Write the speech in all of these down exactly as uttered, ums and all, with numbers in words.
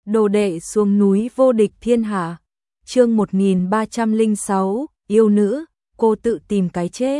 Đồ đệ xuống núi vô địch thiên hạ. Chương một nghìn ba trăm lẻ sáu, yêu nữ, cô tự tìm cái chết.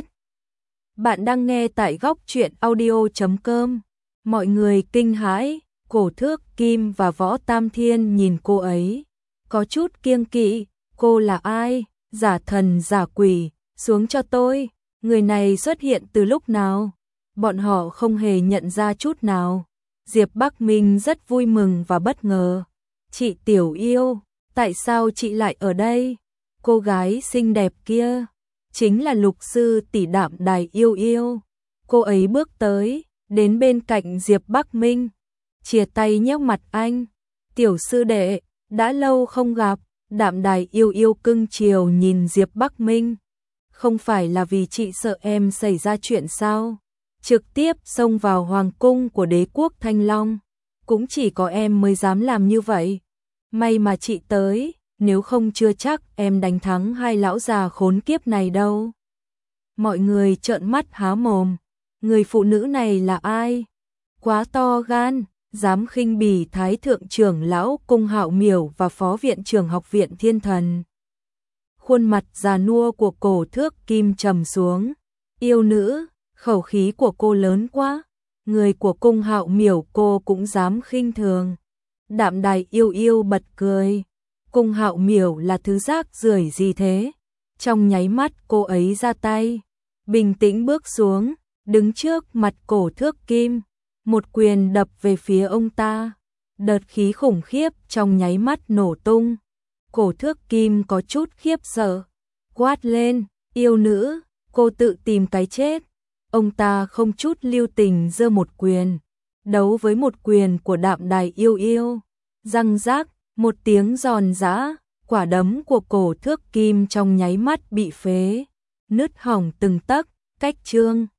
Bạn đang nghe tại góc truyện audio chấm com. Mọi người kinh hãi, Cổ Thước Kim và Võ Tam Thiên nhìn cô ấy, có chút kiêng kỵ. Cô là ai? Giả thần giả quỷ, xuống cho tôi. Người này xuất hiện từ lúc nào? Bọn họ không hề nhận ra chút nào. Diệp Bắc Minh rất vui mừng và bất ngờ. Chị Tiểu Yêu, tại sao chị lại ở đây? Cô gái xinh đẹp kia chính là Lục sư tỷ Đạm Đài Yêu Yêu. Cô ấy bước tới, đến bên cạnh Diệp Bắc Minh, chìa tay nhéo mặt anh. Tiểu sư đệ, đã lâu không gặp. Đạm Đài Yêu Yêu cưng chiều nhìn Diệp Bắc Minh. Không phải là vì chị sợ em xảy ra chuyện sao? Trực tiếp xông vào hoàng cung của đế quốc Thanh Long. Cũng chỉ có em mới dám làm như vậy. May mà chị tới, nếu không chưa chắc em đánh thắng hai lão già khốn kiếp này đâu. Mọi người trợn mắt há mồm. Người phụ nữ này là ai? Quá to gan, dám khinh bỉ Thái thượng trưởng lão Cung Hạo Miểu và phó viện trưởng học viện Thiên Thần. Khuôn mặt già nua của Cổ Thước Kim trầm xuống. Yêu nữ, khẩu khí của cô lớn quá. Người của Cung Hạo Miểu cô cũng dám khinh thường. Đạm Đài Yêu Yêu bật cười. Cung Hạo Miểu là thứ rác rưởi gì thế? Trong nháy mắt cô ấy ra tay, bình tĩnh bước xuống, đứng trước mặt Cổ Thước Kim, một quyền đập về phía ông ta. Đợt khí khủng khiếp trong nháy mắt nổ tung. Cổ Thước Kim có chút khiếp sợ, quát lên, yêu nữ, cô tự tìm cái chết. Ông ta không chút lưu tình giơ một quyền, đấu với một quyền của Đạm Đài Yêu Yêu. Răng rác, một tiếng giòn giã, quả đấm của Cổ Thước Kim trong nháy mắt bị phế, nứt hỏng từng tấc, cách chương.